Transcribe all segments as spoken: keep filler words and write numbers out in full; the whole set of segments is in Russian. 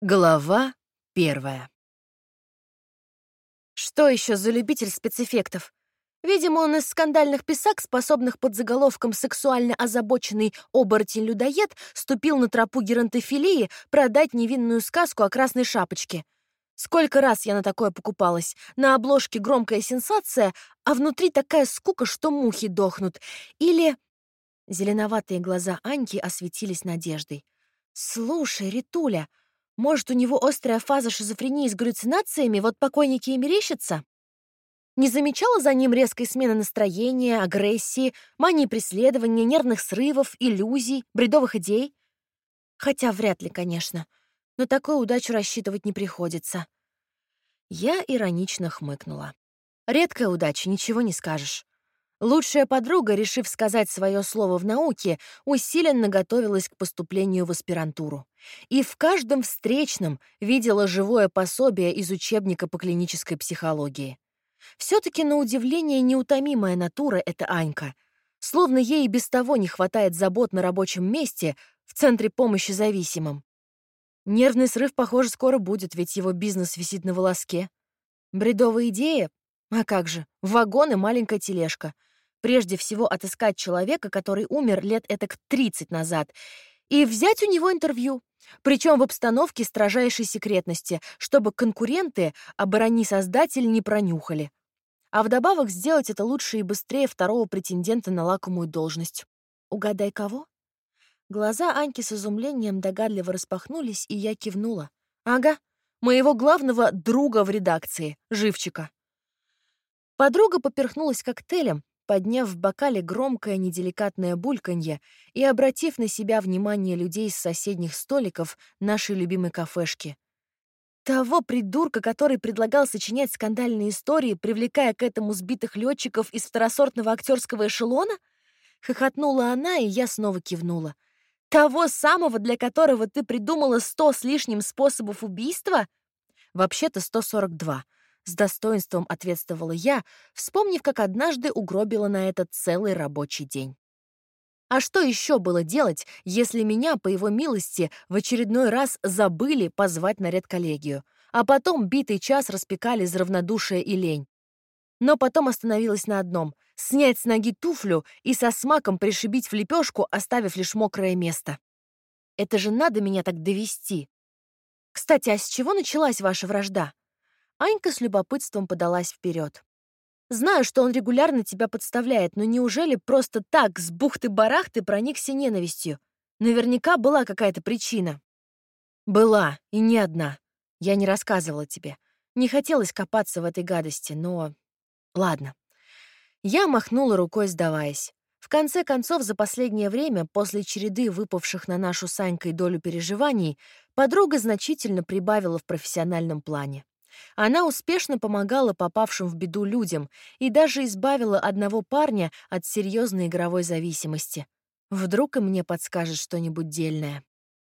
Глава первая. Что еще за любитель спецэффектов? Видимо, он из скандальных писак, способных под заголовком «Сексуально озабоченный оборотень-людоед» ступил на тропу геронтофилии продать невинную сказку о красной шапочке. Сколько раз я на такое покупалась. На обложке громкая сенсация, а внутри такая скука, что мухи дохнут. Или... Зеленоватые глаза Аньки осветились надеждой. «Слушай, Ритуля, может, у него острая фаза шизофрении с галлюцинациями, вот покойники и мерещатся? Не замечала за ним резкой смены настроения, агрессии, мании преследования, нервных срывов, иллюзий, бредовых идей? Хотя вряд ли, конечно. На такую удачу рассчитывать не приходится». Я иронично хмыкнула. Редкая удача, ничего не скажешь. Лучшая подруга, решив сказать свое слово в науке, усиленно готовилась к поступлению в аспирантуру. И в каждом встречном видела живое пособие из учебника по клинической психологии. Все-таки, на удивление, неутомимая натура — это Анька. Словно ей и без того не хватает забот на рабочем месте в центре помощи зависимым. Нервный срыв, похоже, скоро будет, ведь его бизнес висит на волоске. Бредовая идея? А как же, вагон и маленькая тележка. Прежде всего отыскать человека, который умер лет этак тридцать назад, и взять у него интервью, причем в обстановке строжайшей секретности, чтобы конкуренты, оборони создатель, не пронюхали. А вдобавок сделать это лучше и быстрее второго претендента на лакомую должность. Угадай, кого? Глаза Аньки с изумлением догадливо распахнулись, и я кивнула. Ага, моего главного друга в редакции, Живчика. Подруга поперхнулась коктейлем, подняв в бокале громкое неделикатное бульканье и обратив на себя внимание людей с соседних столиков нашей любимой кафешки. Того придурка, который предлагал сочинять скандальные истории, привлекая к этому сбитых летчиков из второсортного актерского эшелона? Хохотнула она, и я снова кивнула. Того самого, для которого ты придумала сто с лишним способов убийства? Вообще-то сто сорок два. С достоинством ответствовала я, вспомнив, как однажды угробила на этот целый рабочий день. А что еще было делать, если меня, по его милости, в очередной раз забыли позвать на редколлегию, а потом битый час распекали за равнодушие и лень? Но потом остановилась на одном — снять с ноги туфлю и со смаком пришибить в лепешку, оставив лишь мокрое место. Это же надо меня так довести. Кстати, а с чего началась ваша вражда? Анька с любопытством подалась вперед. «Знаю, что он регулярно тебя подставляет, но неужели просто так, с бухты-барахты, проникся ненавистью? Наверняка была какая-то причина». «Была, и не одна. Я не рассказывала тебе. Не хотелось копаться в этой гадости, но... Ладно». Я махнула рукой, сдаваясь. В конце концов, за последнее время, после череды выпавших на нашу с Анькой долю переживаний, подруга значительно прибавила в профессиональном плане. Она успешно помогала попавшим в беду людям и даже избавила одного парня от серьезной игровой зависимости. Вдруг и мне подскажет что-нибудь дельное.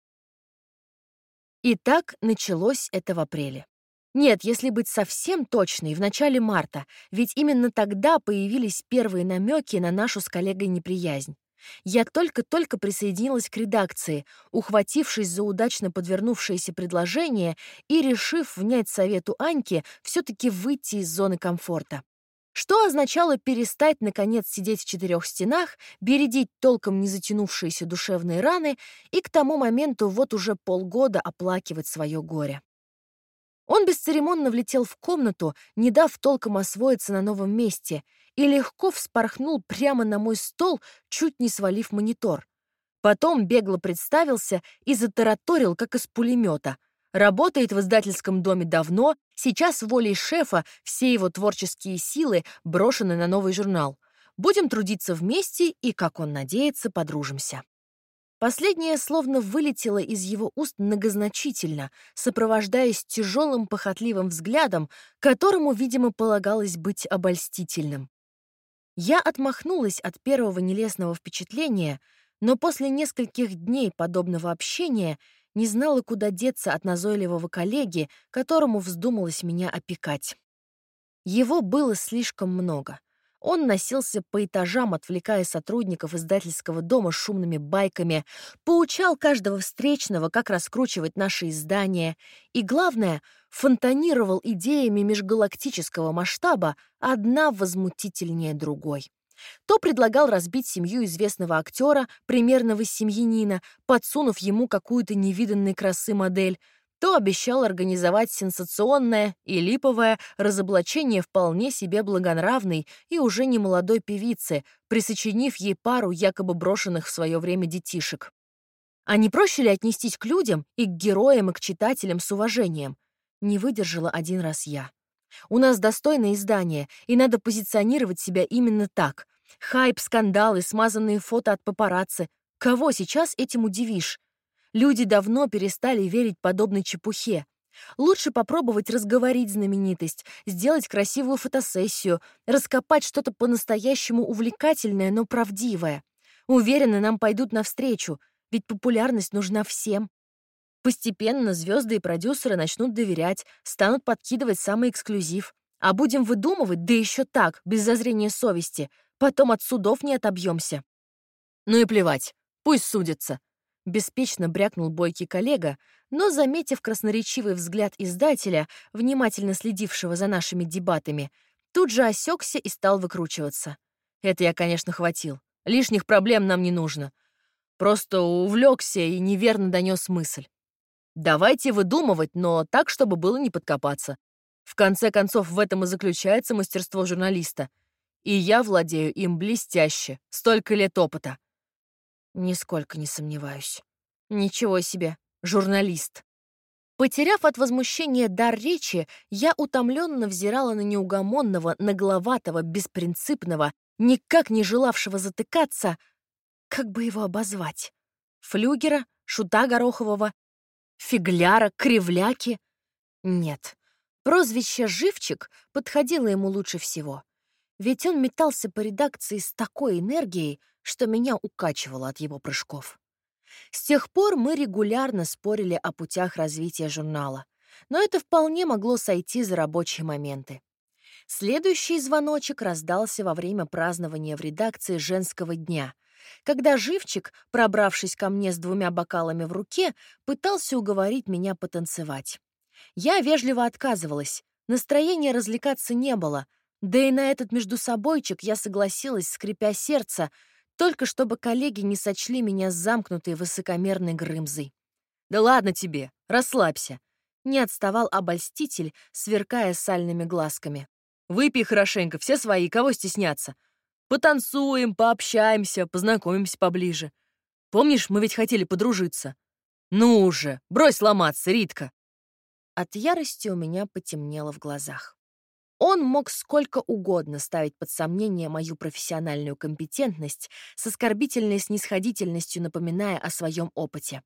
Итак, началось это в апреле. Нет, если быть совсем точной, в начале марта, ведь именно тогда появились первые намеки на нашу с коллегой неприязнь. Я только-только присоединилась к редакции, ухватившись за удачно подвернувшееся предложение и решив внять совету Аньки все-таки выйти из зоны комфорта. Что означало перестать, наконец, сидеть в четырех стенах, бередить толком не затянувшиеся душевные раны и к тому моменту вот уже полгода оплакивать свое горе. Он бесцеремонно влетел в комнату, не дав толком освоиться на новом месте, и легко вспорхнул прямо на мой стол, чуть не свалив монитор. Потом бегло представился и затараторил, как из пулемета. Работает в издательском доме давно, сейчас волей шефа все его творческие силы брошены на новый журнал. Будем трудиться вместе и, как он надеется, подружимся. Последнее словно вылетело из его уст многозначительно, сопровождаясь тяжелым похотливым взглядом, которому, видимо, полагалось быть обольстительным. Я отмахнулась от первого нелестного впечатления, но после нескольких дней подобного общения не знала, куда деться от назойливого коллеги, которому вздумалось меня опекать. Его было слишком много. Он носился по этажам, отвлекая сотрудников издательского дома шумными байками, поучал каждого встречного, как раскручивать наши издания, и, главное, фонтанировал идеями межгалактического масштаба, одна возмутительнее другой. То предлагал разбить семью известного актера, примерного семьянина, подсунув ему какую-то невиданной красы модель, то обещал организовать сенсационное и липовое разоблачение вполне себе благонравной и уже немолодой певицы, присочинив ей пару якобы брошенных в свое время детишек. А не проще ли отнестись к людям и к героям, и к читателям с уважением? Не выдержала один раз я. У нас достойное издание, и надо позиционировать себя именно так. Хайп, скандалы, смазанные фото от папарацци. Кого сейчас этим удивишь? Люди давно перестали верить подобной чепухе. Лучше попробовать разговорить знаменитость, сделать красивую фотосессию, раскопать что-то по-настоящему увлекательное, но правдивое. Уверена, нам пойдут навстречу, ведь популярность нужна всем. Постепенно звезды и продюсеры начнут доверять, станут подкидывать самый эксклюзив. А будем выдумывать, да еще так, без зазрения совести, потом от судов не отобьемся. Ну и плевать, пусть судятся. Беспечно брякнул бойкий коллега, но, заметив красноречивый взгляд издателя, внимательно следившего за нашими дебатами, тут же осекся и стал выкручиваться. Это я, конечно, хватил. Лишних проблем нам не нужно. Просто увлекся и неверно донес мысль. Давайте выдумывать, но так, чтобы было не подкопаться. В конце концов, в этом и заключается мастерство журналиста. И я владею им блестяще. Столько лет опыта. Нисколько не сомневаюсь. Ничего себе, журналист. Потеряв от возмущения дар речи, я утомленно взирала на неугомонного, нагловатого, беспринципного, никак не желавшего затыкаться, как бы его обозвать? Флюгера, шута Горохового, фигляра, кривляки? Нет, прозвище «Живчик» подходило ему лучше всего. Ведь он метался по редакции с такой энергией, что меня укачивало от его прыжков. С тех пор мы регулярно спорили о путях развития журнала, но это вполне могло сойти за рабочие моменты. Следующий звоночек раздался во время празднования в редакции женского дня, когда Живчик, пробравшись ко мне с двумя бокалами в руке, пытался уговорить меня потанцевать. Я вежливо отказывалась, настроения развлекаться не было, да и на этот междусобойчик я согласилась, скрипя сердце, только чтобы коллеги не сочли меня замкнутой высокомерной Грымзой. «Да ладно тебе, расслабься!» Не отставал обольститель, сверкая сальными глазками. «Выпей хорошенько, все свои, кого стесняться? Потанцуем, пообщаемся, познакомимся поближе. Помнишь, мы ведь хотели подружиться? Ну уже, брось ломаться, Ритка!» От ярости у меня потемнело в глазах. Он мог сколько угодно ставить под сомнение мою профессиональную компетентность, с оскорбительной снисходительностью напоминая о своем опыте.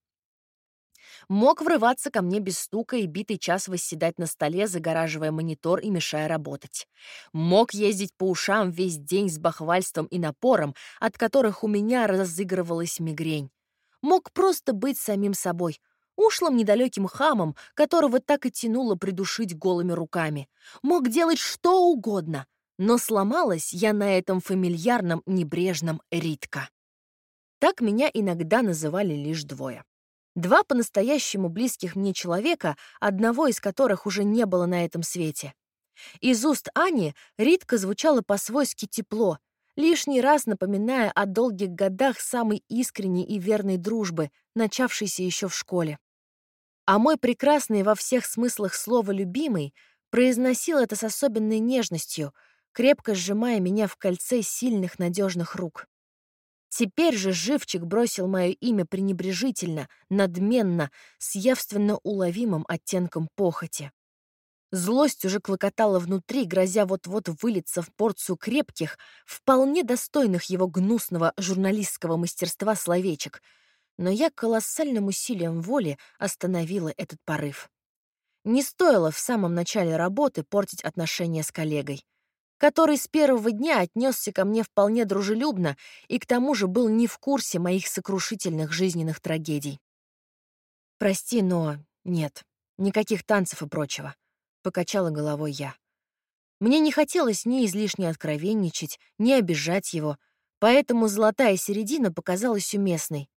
Мог врываться ко мне без стука и битый час восседать на столе, загораживая монитор и мешая работать. Мог ездить по ушам весь день с бахвальством и напором, от которых у меня разыгрывалась мигрень. Мог просто быть самим собой, ушлым недалеким хамом, которого так и тянуло придушить голыми руками. Мог делать что угодно, но сломалась я на этом фамильярном, небрежном Ритка. Так меня иногда называли лишь двое. Два по-настоящему близких мне человека, одного из которых уже не было на этом свете. Из уст Ани Ритка звучала по-свойски тепло, лишний раз напоминая о долгих годах самой искренней и верной дружбы, начавшейся еще в школе. А мой прекрасный во всех смыслах слова «любимый» произносил это с особенной нежностью, крепко сжимая меня в кольце сильных надежных рук. Теперь же Живчик бросил мое имя пренебрежительно, надменно, с явственно уловимым оттенком похоти. Злость уже клокотала внутри, грозя вот-вот вылиться в порцию крепких, вполне достойных его гнусного журналистского мастерства словечек, но я колоссальным усилием воли остановила этот порыв. Не стоило в самом начале работы портить отношения с коллегой, который с первого дня отнесся ко мне вполне дружелюбно и к тому же был не в курсе моих сокрушительных жизненных трагедий. «Прости, но нет, никаких танцев и прочего», — покачала головой я. Мне не хотелось ни излишне откровенничать, ни обижать его, поэтому золотая середина показалась уместной.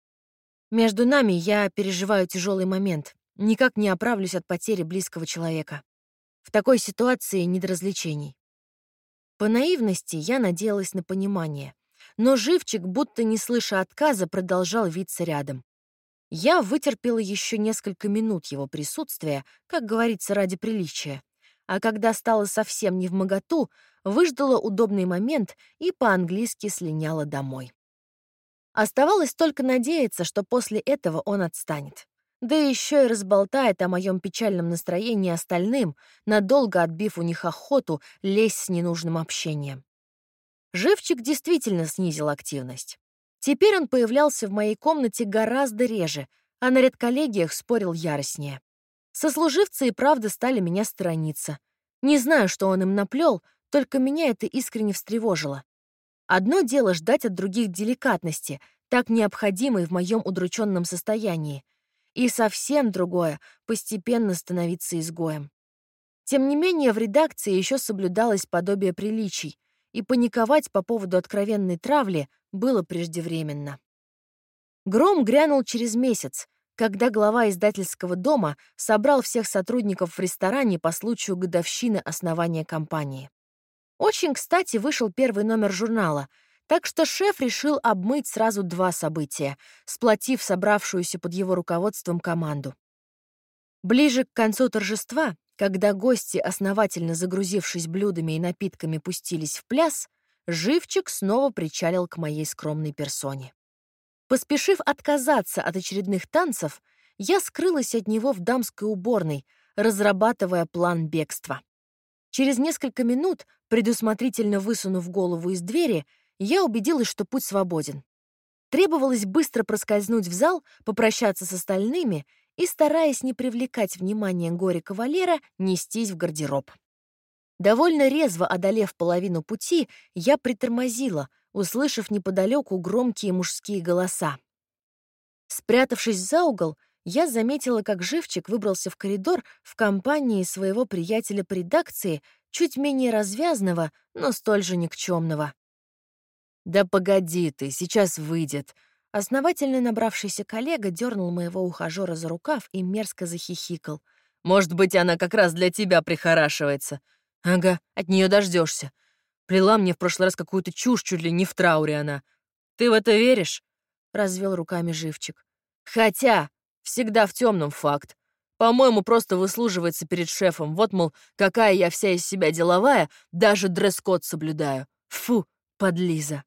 Между нами я переживаю тяжелый момент, никак не оправлюсь от потери близкого человека. В такой ситуации не до развлечений. По наивности я надеялась на понимание, но живчик, будто не слыша отказа, продолжал виться рядом. Я вытерпела еще несколько минут его присутствия, как говорится, ради приличия, а когда стало совсем невмоготу, выждала удобный момент и по-английски слиняла домой. Оставалось только надеяться, что после этого он отстанет. Да еще и разболтает о моем печальном настроении остальным, надолго отбив у них охоту лезть с ненужным общением. Живчик действительно снизил активность. Теперь он появлялся в моей комнате гораздо реже, а на редколлегиях спорил яростнее. Сослуживцы и правда стали меня сторониться. Не знаю, что он им наплел, только меня это искренне встревожило. Одно дело ждать от других деликатности, так необходимой в моем удрученном состоянии, и совсем другое — постепенно становиться изгоем. Тем не менее, в редакции еще соблюдалось подобие приличий, и паниковать по поводу откровенной травли было преждевременно. Гром грянул через месяц, когда глава издательского дома собрал всех сотрудников в ресторане по случаю годовщины основания компании. Очень кстати вышел первый номер журнала, так что шеф решил обмыть сразу два события, сплотив собравшуюся под его руководством команду. Ближе к концу торжества, когда гости, основательно загрузившись блюдами и напитками, пустились в пляс, живчик снова причалил к моей скромной персоне. Поспешив отказаться от очередных танцев, я скрылась от него в дамской уборной, разрабатывая план бегства. Через несколько минут, предусмотрительно высунув голову из двери, я убедилась, что путь свободен. Требовалось быстро проскользнуть в зал, попрощаться с остальными и, стараясь не привлекать внимания горе-кавалера, нестись в гардероб. Довольно резво одолев половину пути, я притормозила, услышав неподалеку громкие мужские голоса. Спрятавшись за угол, я заметила, как живчик выбрался в коридор в компании своего приятеля по редакции, чуть менее развязного, но столь же никчемного. «Да погоди ты, сейчас выйдет!» Основательно набравшийся коллега дернул моего ухажера за рукав и мерзко захихикал. «Может быть, она как раз для тебя прихорашивается. Ага, от нее дождешься. Плела мне в прошлый раз какую-то чушь, чуть ли не в трауре она. Ты в это веришь?» — развел руками живчик. «Хотя, всегда в темном факт. По-моему, просто выслуживается перед шефом. Вот, мол, какая я вся из себя деловая, даже дресс-код соблюдаю. Фу, подлиза».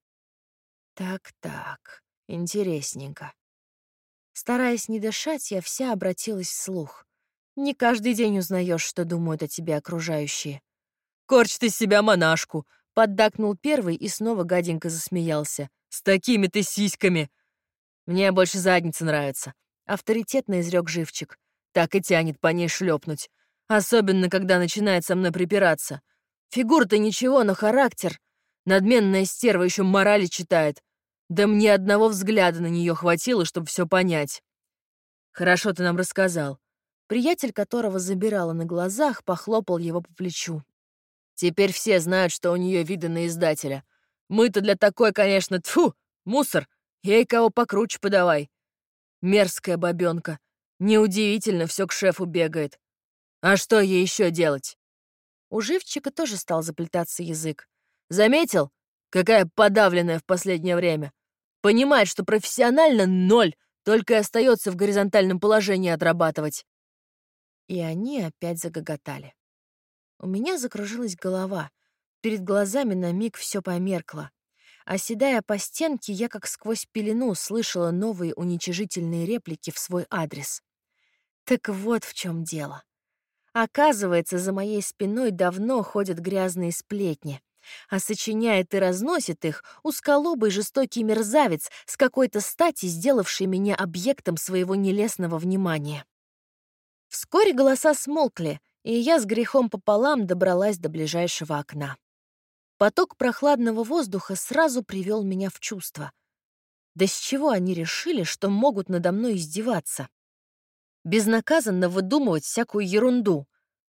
Так-так, интересненько. Стараясь не дышать, я вся обратилась вслух. Не каждый день узнаешь, что думают о тебе окружающие. «Корчь ты из себя монашку!» — поддакнул первый и снова гаденько засмеялся. «С такими ты сиськами!» «Мне больше задница нравится», — авторитетно изрек живчик. «Так и тянет по ней шлепнуть. Особенно, когда начинает со мной припираться. Фигура-то ничего, но характер. Надменная стерва еще морали читает. Да мне одного взгляда на нее хватило, чтобы все понять». «Хорошо ты нам рассказал». Приятель, которого забирала на глазах, похлопал его по плечу. «Теперь все знают, что у нее виды на издателя. Мы-то для такой, конечно, тьфу, мусор. Ей кого покруче подавай. Мерзкая бабенка. Неудивительно, все к шефу бегает. А что ей еще делать?» У живчика тоже стал заплетаться язык. «Заметил, какая подавленная в последнее время? Понимает, что профессионально ноль, только и остается в горизонтальном положении отрабатывать». И они опять загоготали. У меня закружилась голова. Перед глазами на миг все померкло. Оседая по стенке, я как сквозь пелену слышала новые уничижительные реплики в свой адрес. Так вот в чем дело. Оказывается, за моей спиной давно ходят грязные сплетни, а сочиняет и разносит их узколобый жестокий мерзавец с какой-то стати, сделавший меня объектом своего нелестного внимания. Вскоре голоса смолкли, и я с грехом пополам добралась до ближайшего окна. Поток прохладного воздуха сразу привел меня в чувство. Да с чего они решили, что могут надо мной издеваться? Безнаказанно выдумывать всякую ерунду.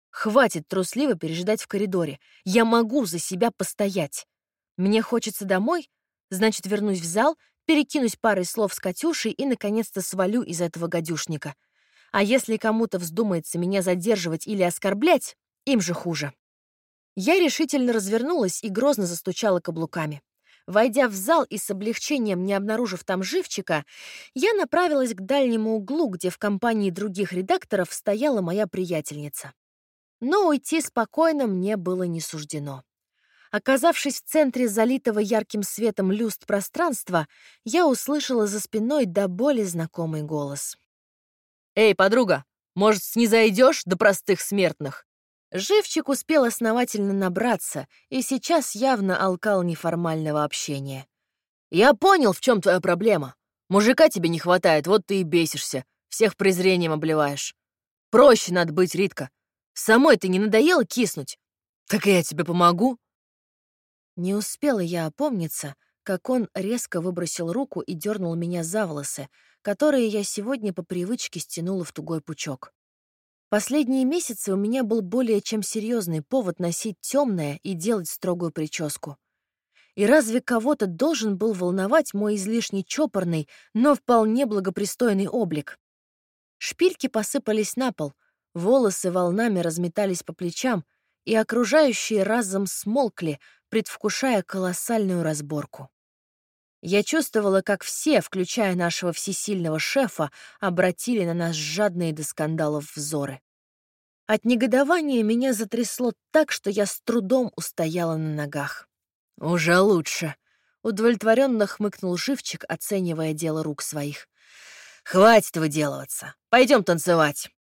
Хватит трусливо пережидать в коридоре. Я могу за себя постоять. Мне хочется домой, значит, вернусь в зал, перекинусь парой слов с Катюшей и, наконец-то, свалю из этого гадюшника. А если кому-то вздумается меня задерживать или оскорблять, им же хуже. Я решительно развернулась и грозно застучала каблуками. Войдя в зал и с облегчением не обнаружив там живчика, я направилась к дальнему углу, где в компании других редакторов стояла моя приятельница. Но уйти спокойно мне было не суждено. Оказавшись в центре залитого ярким светом люстр пространства, я услышала за спиной до боли знакомый голос. «Эй, подруга, может, снизойдешь до простых смертных?» Живчик успел основательно набраться и сейчас явно алкал неформального общения. «Я понял, в чем твоя проблема. Мужика тебе не хватает, вот ты и бесишься, всех презрением обливаешь. Проще надо быть, Ритка. Самой ты не надоело киснуть? Так я тебе помогу». Не успела я опомниться, как он резко выбросил руку и дернул меня за волосы, которые я сегодня по привычке стянула в тугой пучок. Последние месяцы у меня был более чем серьезный повод носить темное и делать строгую прическу. И разве кого-то должен был волновать мой излишне чопорный, но вполне благопристойный облик? Шпильки посыпались на пол, волосы волнами разметались по плечам, и окружающие разом смолкли, предвкушая колоссальную разборку. Я чувствовала, как все, включая нашего всесильного шефа, обратили на нас жадные до скандалов взоры. От негодования меня затрясло так, что я с трудом устояла на ногах. «Уже лучше», — удовлетворенно хмыкнул Живчик, оценивая дело рук своих. «Хватит выделываться. Пойдем танцевать».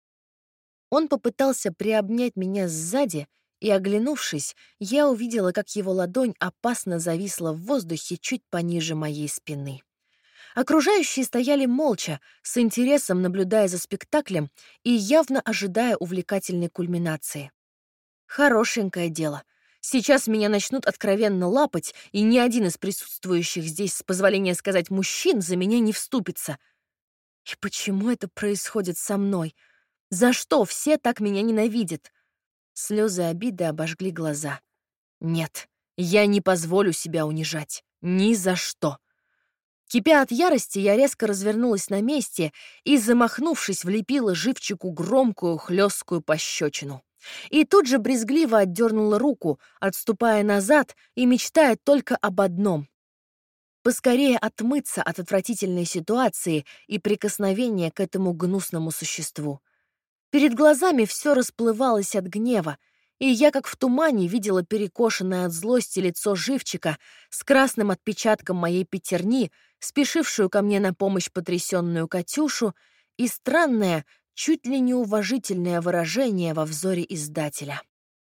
Он попытался приобнять меня сзади, и, оглянувшись, я увидела, как его ладонь опасно зависла в воздухе чуть пониже моей спины. Окружающие стояли молча, с интересом наблюдая за спектаклем и явно ожидая увлекательной кульминации. Хорошенькое дело. Сейчас меня начнут откровенно лапать, и ни один из присутствующих здесь, с позволения сказать, мужчин за меня не вступится. И почему это происходит со мной? За что все так меня ненавидят? Слезы обиды обожгли глаза. Нет, я не позволю себя унижать. Ни за что. Кипя от ярости, я резко развернулась на месте и, замахнувшись, влепила Живчику громкую хлесткую пощечину. И тут же брезгливо отдернула руку, отступая назад и мечтая только об одном — поскорее отмыться от отвратительной ситуации и прикосновения к этому гнусному существу. Перед глазами все расплывалось от гнева, и я, как в тумане, видела перекошенное от злости лицо Живчика с красным отпечатком моей пятерни, спешившую ко мне на помощь потрясенную Катюшу, и странное, чуть ли не уважительное выражение во взоре издателя.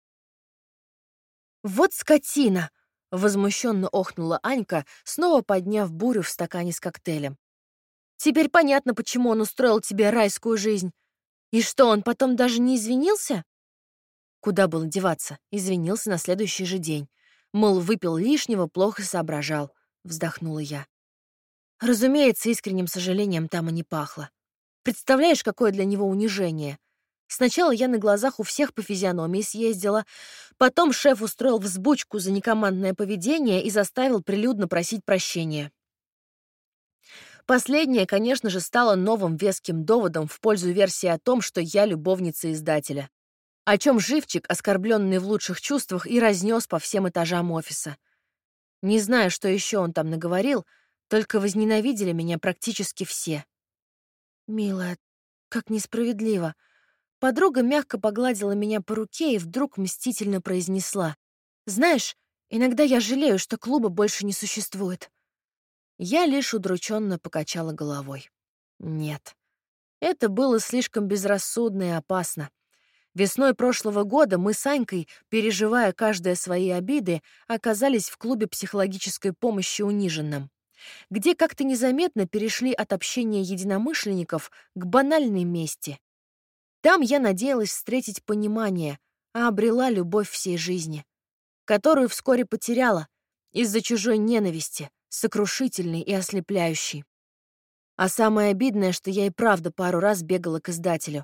«Вот скотина!» — возмущенно охнула Анька, снова подняв бурю в стакане с коктейлем. «Теперь понятно, почему он устроил тебе райскую жизнь. И что, он потом даже не извинился?» Куда было деваться? Извинился на следующий же день. Мол, выпил лишнего, плохо соображал. Вздохнула я. Разумеется, искренним сожалением там и не пахло. Представляешь, какое для него унижение? Сначала я на глазах у всех по физиономии съездила, потом шеф устроил взбучку за некомандное поведение и заставил прилюдно просить прощения. Последнее, конечно же, стало новым веским доводом в пользу версии о том, что я любовница издателя. О чем Живчик, оскорбленный в лучших чувствах, и разнес по всем этажам офиса. Не знаю, что еще он там наговорил, только возненавидели меня практически все. «Милая, как несправедливо». Подруга мягко погладила меня по руке и вдруг мстительно произнесла. «Знаешь, иногда я жалею, что клуба больше не существует». Я лишь удрученно покачала головой. Нет, это было слишком безрассудно и опасно. Весной прошлого года мы с Анькой, переживая каждое свои обиды, оказались в клубе психологической помощи униженным, где как-то незаметно перешли от общения единомышленников к банальной мести. Там я надеялась встретить понимание, а обрела любовь всей жизни, которую вскоре потеряла из-за чужой ненависти, сокрушительной и ослепляющей. А самое обидное, что я и правда пару раз бегала к издателю.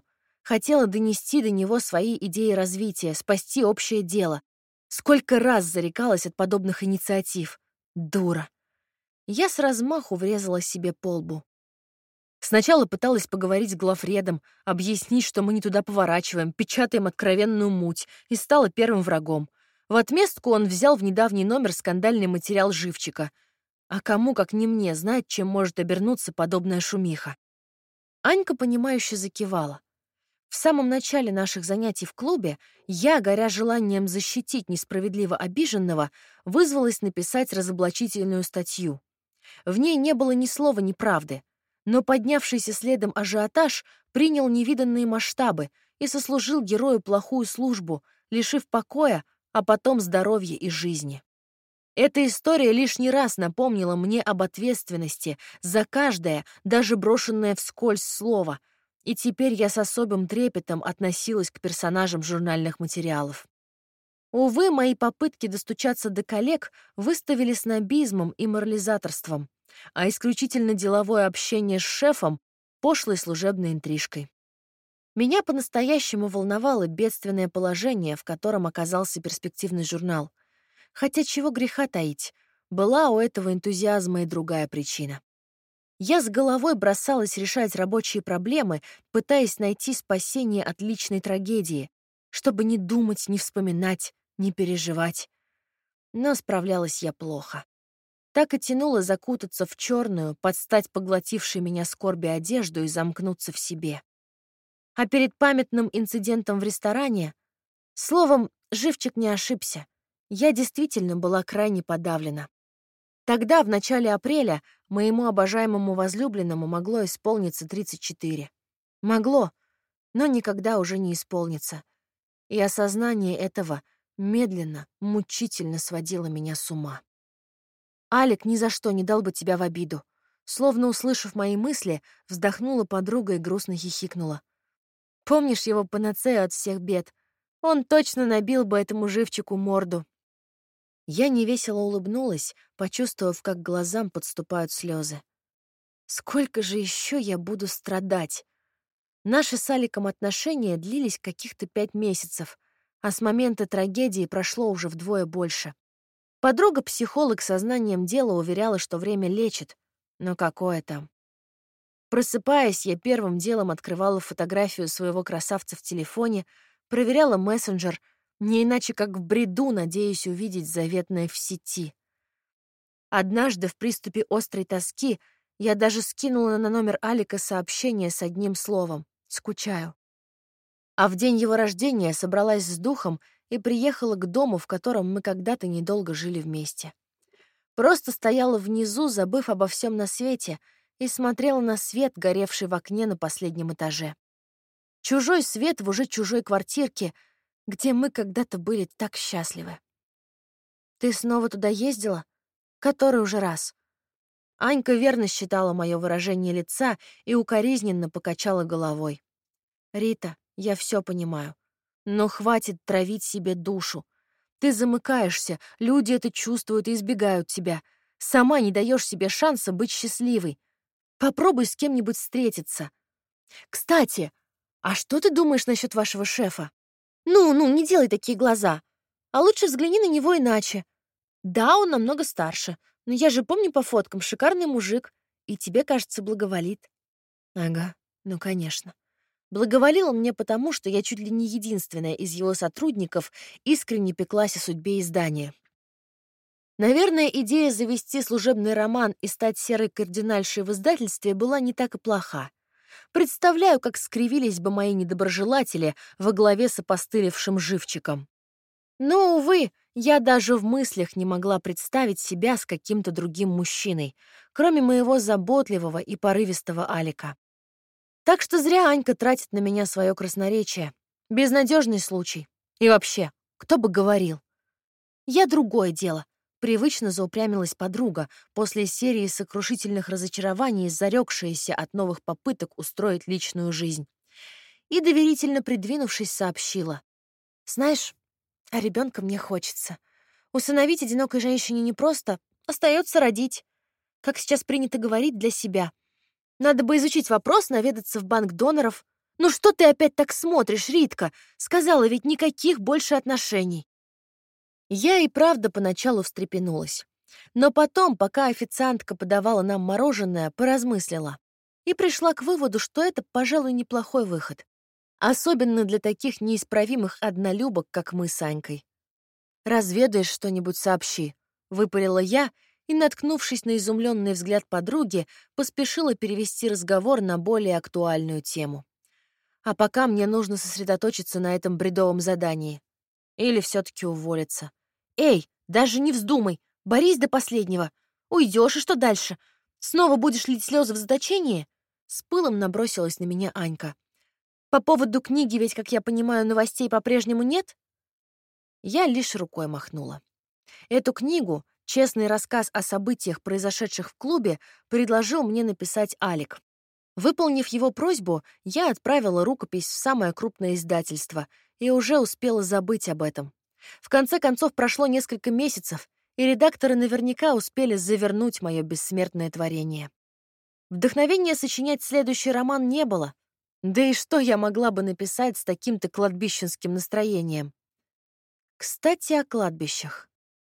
Хотела донести до него свои идеи развития, спасти общее дело. Сколько раз зарекалась от подобных инициатив. Дура. Я с размаху врезала себе по лбу. Сначала пыталась поговорить с главредом, объяснить, что мы не туда поворачиваем, печатаем откровенную муть, и стала первым врагом. В отместку он взял в недавний номер скандальный материал живчика. А кому, как не мне, знать, чем может обернуться подобная шумиха? Анька, понимающе закивала. В самом начале наших занятий в клубе я, горя желанием защитить несправедливо обиженного, вызвалась написать разоблачительную статью. В ней не было ни слова неправды, но поднявшийся следом ажиотаж принял невиданные масштабы и сослужил герою плохую службу, лишив покоя, а потом здоровья и жизни. Эта история лишний раз напомнила мне об ответственности за каждое, даже брошенное вскользь слово, и теперь я с особым трепетом относилась к персонажам журнальных материалов. Увы, мои попытки достучаться до коллег выставили снобизмом и морализаторством, а исключительно деловое общение с шефом — пошлой служебной интрижкой. Меня по-настоящему волновало бедственное положение, в котором оказался перспективный журнал. Хотя чего греха таить, была у этого энтузиазма и другая причина. Я с головой бросалась решать рабочие проблемы, пытаясь найти спасение от личной трагедии, чтобы не думать, не вспоминать, не переживать. Но справлялась я плохо. Так и тянуло закутаться в черную, под стать поглотившей меня скорби одежду и замкнуться в себе. А перед памятным инцидентом в ресторане, словом, живчик не ошибся. Я действительно была крайне подавлена. Тогда, в начале апреля, моему обожаемому возлюбленному могло исполниться тридцать четыре. Могло, но никогда уже не исполнится. И осознание этого медленно, мучительно сводило меня с ума. «Алик ни за что не дал бы тебя в обиду». Словно услышав мои мысли, вздохнула подруга и грустно хихикнула. «Помнишь его панацею от всех бед? Он точно набил бы этому живчику морду». Я невесело улыбнулась, почувствовав, как к глазам подступают слезы. Сколько же еще я буду страдать? Наши с Аликом отношения длились каких-то пять месяцев, а с момента трагедии прошло уже вдвое больше. Подруга-психолог со знанием дела уверяла, что время лечит, но какое там. Просыпаясь, я первым делом открывала фотографию своего красавца в телефоне, проверяла мессенджер, не иначе как в бреду, надеясь увидеть заветное в сети. Однажды в приступе острой тоски я даже скинула на номер Алика сообщение с одним словом «Скучаю». А в день его рождения собралась с духом и приехала к дому, в котором мы когда-то недолго жили вместе. Просто стояла внизу, забыв обо всем на свете, и смотрела на свет, горевший в окне на последнем этаже. Чужой свет в уже чужой квартирке, где мы когда-то были так счастливы. «Ты снова туда ездила? Который уже раз?» Анька верно считала мое выражение лица и укоризненно покачала головой. «Рита, я все понимаю, но хватит травить себе душу. Ты замыкаешься, люди это чувствуют и избегают тебя. Сама не даешь себе шанса быть счастливой. Попробуй с кем-нибудь встретиться. Кстати, а что ты думаешь насчет вашего шефа? Ну-ну, не делай такие глаза. А лучше взгляни на него иначе. Да, он намного старше, но я же помню по фоткам, шикарный мужик, и тебе, кажется, благоволит». Ага, ну, конечно. Благоволил он мне потому, что я чуть ли не единственная из его сотрудников искренне пеклась о судьбе издания. Наверное, идея завести служебный роман и стать серой кардинальшей в издательстве была не так и плоха. Представляю, как скривились бы мои недоброжелатели во главе с опостылевшим живчиком. Но, увы, я даже в мыслях не могла представить себя с каким-то другим мужчиной, кроме моего заботливого и порывистого Алика. Так что зря Анька тратит на меня свое красноречие. Безнадежный случай. И вообще, кто бы говорил? Я другое дело. Привычно заупрямилась подруга, после серии сокрушительных разочарований, зарекшаяся от новых попыток устроить личную жизнь. И, доверительно придвинувшись, сообщила. «Знаешь, а ребенка мне хочется. Усыновить одинокой женщине непросто, остается родить. Как сейчас принято говорить, для себя. Надо бы изучить вопрос, наведаться в банк доноров. «Ну что ты опять так смотришь, Ритка? Сказала ведь никаких больше отношений». Я и правда поначалу встрепенулась. Но потом, пока официантка подавала нам мороженое, поразмыслила. И пришла к выводу, что это, пожалуй, неплохой выход. Особенно для таких неисправимых однолюбок, как мы с Анькой. «Разведаешь что-нибудь, сообщи», — выпалила я и, наткнувшись на изумленный взгляд подруги, поспешила перевести разговор на более актуальную тему. А пока мне нужно сосредоточиться на этом бредовом задании. Или все-таки уволиться. «Эй, даже не вздумай! Борись до последнего! Уйдешь, и что дальше? Снова будешь лить слезы в заточении?» С пылом набросилась на меня Анька. «По поводу книги ведь, как я понимаю, новостей по-прежнему нет?» Я лишь рукой махнула. Эту книгу, честный рассказ о событиях, произошедших в клубе, предложил мне написать Алик. Выполнив его просьбу, я отправила рукопись в самое крупное издательство и уже успела забыть об этом. В конце концов, прошло несколько месяцев, и редакторы наверняка успели завернуть мое бессмертное творение. Вдохновения сочинять следующий роман не было. Да и что я могла бы написать с таким-то кладбищенским настроением? Кстати, о кладбищах.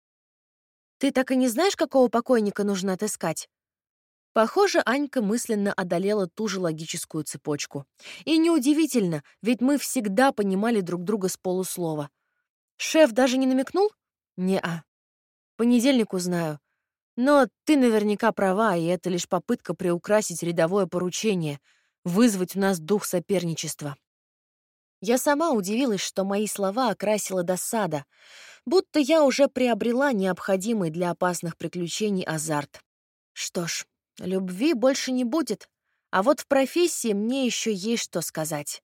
Ты так и не знаешь, какого покойника нужно отыскать? Похоже, Анька мысленно одолела ту же логическую цепочку. И неудивительно, ведь мы всегда понимали друг друга с полуслова. Шеф даже не намекнул? Не-а. Понедельник узнаю. Но ты наверняка права, и это лишь попытка приукрасить рядовое поручение, вызвать у нас дух соперничества. Я сама удивилась, что мои слова окрасила досада, будто я уже приобрела необходимый для опасных приключений азарт. Что ж, любви больше не будет, а вот в профессии мне еще есть что сказать.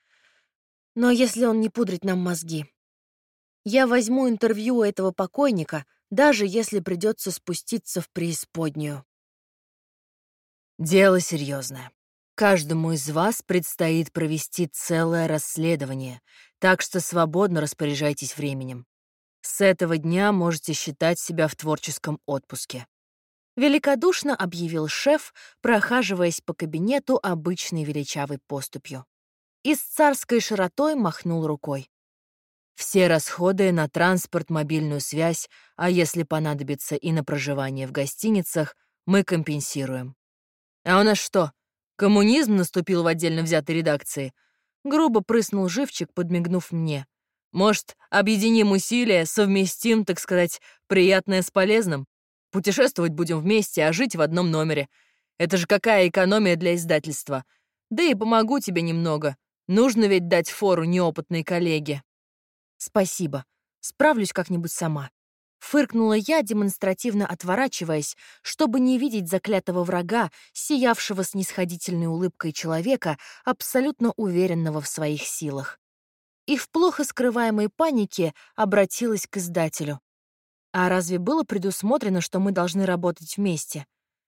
Но если он не пудрит нам мозги. Я возьму интервью у этого покойника, даже если придется спуститься в преисподнюю. Дело серьезное. Каждому из вас предстоит провести целое расследование, так что свободно распоряжайтесь временем. С этого дня можете считать себя в творческом отпуске. Великодушно объявил шеф, прохаживаясь по кабинету обычной величавой поступью. И с царской широтой махнул рукой. Все расходы на транспорт, мобильную связь, а если понадобится и на проживание в гостиницах, мы компенсируем. А у нас что, коммунизм наступил в отдельно взятой редакции? Грубо прыснул живчик, подмигнув мне. Может, объединим усилия, совместим, так сказать, приятное с полезным? Путешествовать будем вместе, а жить в одном номере. Это же какая экономия для издательства. Да и помогу тебе немного. Нужно ведь дать фору неопытной коллеге. Спасибо. Справлюсь как-нибудь сама. Фыркнула я, демонстративно отворачиваясь, чтобы не видеть заклятого врага, сиявшего снисходительной улыбкой человека, абсолютно уверенного в своих силах. И в плохо скрываемой панике обратилась к издателю. А разве было предусмотрено, что мы должны работать вместе?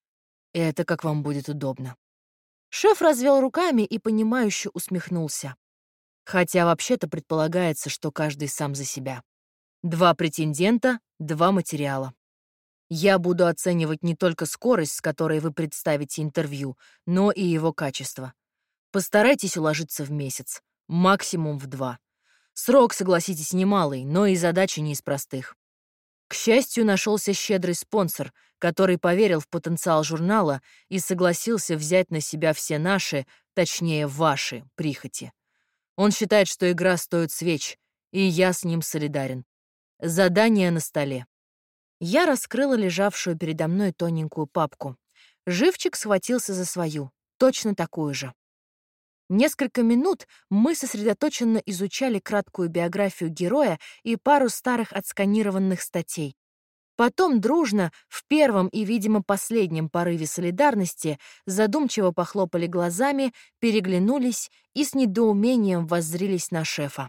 Это как вам будет удобно. Шеф развел руками и понимающе усмехнулся. Хотя вообще-то предполагается, что каждый сам за себя. Два претендента, два материала. Я буду оценивать не только скорость, с которой вы представите интервью, но и его качество. Постарайтесь уложиться в месяц, максимум в два. Срок, согласитесь, немалый, но и задача не из простых. К счастью, нашелся щедрый спонсор, который поверил в потенциал журнала и согласился взять на себя все наши, точнее, ваши, прихоти. Он считает, что игра стоит свеч, и я с ним солидарен. Задание на столе. Я раскрыла лежавшую передо мной тоненькую папку. Живчик схватился за свою, точно такую же. Несколько минут мы сосредоточенно изучали краткую биографию героя и пару старых отсканированных статей. Потом дружно, в первом и, видимо, последнем порыве солидарности, задумчиво похлопали глазами, переглянулись и с недоумением воззрились на шефа.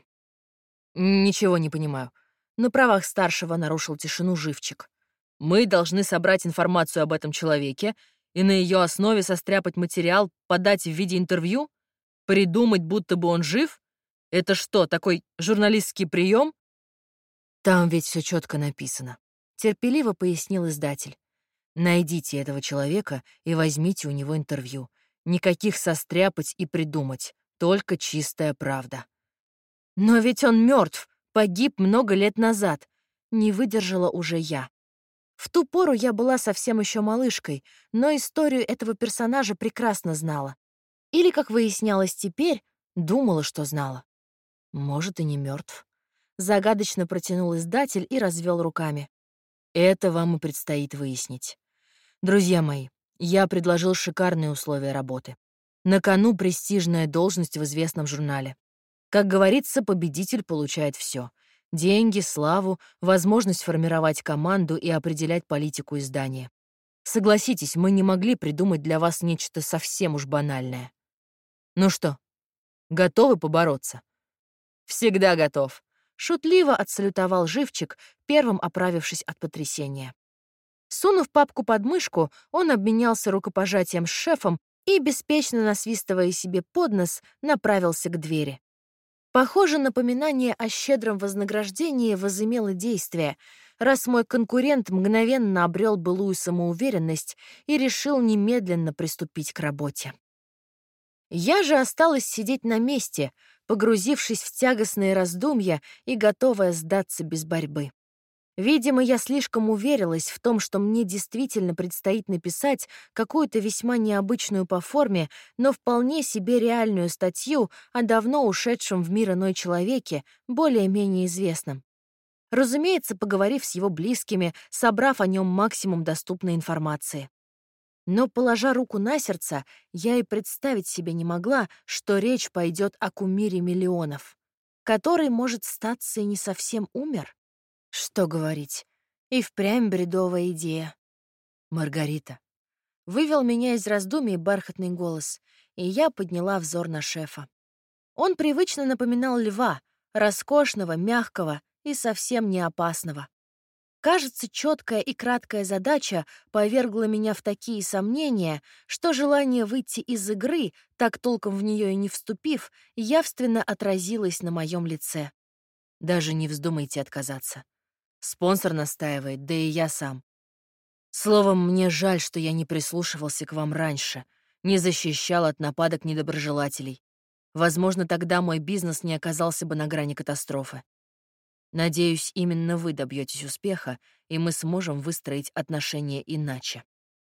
«Ничего не понимаю». На правах старшего нарушил тишину Живчик. «Мы должны собрать информацию об этом человеке и на ее основе состряпать материал, подать в виде интервью? Придумать, будто бы он жив? Это что, такой журналистский прием?» «Там ведь все четко написано», — терпеливо пояснил издатель. «Найдите этого человека и возьмите у него интервью. Никаких состряпать и придумать. Только чистая правда. Но ведь он мертв, погиб много лет назад. Не выдержала уже я. В ту пору я была совсем еще малышкой, но историю этого персонажа прекрасно знала. Или, как выяснялось теперь, думала, что знала. Может, и не мертв. Загадочно протянул издатель и развел руками. Это вам и предстоит выяснить. Друзья мои, я предложил шикарные условия работы. На кону престижная должность в известном журнале. Как говорится, победитель получает все: деньги, славу, возможность формировать команду и определять политику издания. Согласитесь, мы не могли придумать для вас нечто совсем уж банальное. Ну что, готовы побороться? Всегда готов. Шутливо отсалютовал Живчик, первым оправившись от потрясения. Сунув папку под мышку, он обменялся рукопожатием с шефом и, беспечно насвистывая себе под нос, направился к двери. Похоже, напоминание о щедром вознаграждении возымело действие, раз мой конкурент мгновенно обрел былую самоуверенность и решил немедленно приступить к работе. Я же осталась сидеть на месте, погрузившись в тягостные раздумья и готовая сдаться без борьбы. Видимо, я слишком уверилась в том, что мне действительно предстоит написать какую-то весьма необычную по форме, но вполне себе реальную статью о давно ушедшем в мир иной человеке, более-менее известном. Разумеется, поговорив с его близкими, собрав о нем максимум доступной информации. Но, положа руку на сердце, я и представить себе не могла, что речь пойдет о кумире миллионов, который, может, статься и не совсем умер. Что говорить, и впрямь бредовая идея. Маргарита. Вывел меня из раздумий бархатный голос, и я подняла взор на шефа. Он привычно напоминал льва, роскошного, мягкого и совсем не опасного. Кажется, четкая и краткая задача повергла меня в такие сомнения, что желание выйти из игры, так толком в нее и не вступив, явственно отразилось на моем лице. Даже не вздумайте отказаться. Спонсор настаивает, да и я сам. Словом, мне жаль, что я не прислушивался к вам раньше, не защищал от нападок недоброжелателей. Возможно, тогда мой бизнес не оказался бы на грани катастрофы. Надеюсь, именно вы добьетесь успеха, и мы сможем выстроить отношения иначе.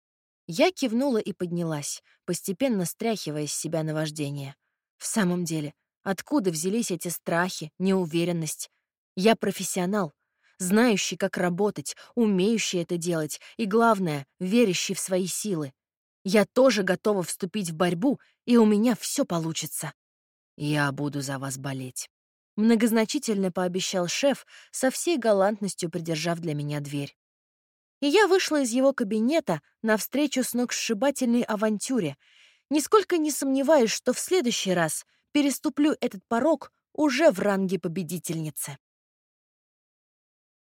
Я кивнула и поднялась, постепенно стряхивая с себя наваждение. В самом деле, откуда взялись эти страхи, неуверенность? Я профессионал, знающий, как работать, умеющий это делать и, главное, верящий в свои силы. Я тоже готова вступить в борьбу, и у меня все получится. Я буду за вас болеть. Многозначительно пообещал шеф, со всей галантностью придержав для меня дверь. И я вышла из его кабинета навстречу сногсшибательной авантюре, нисколько не сомневаясь, что в следующий раз переступлю этот порог уже в ранге победительницы.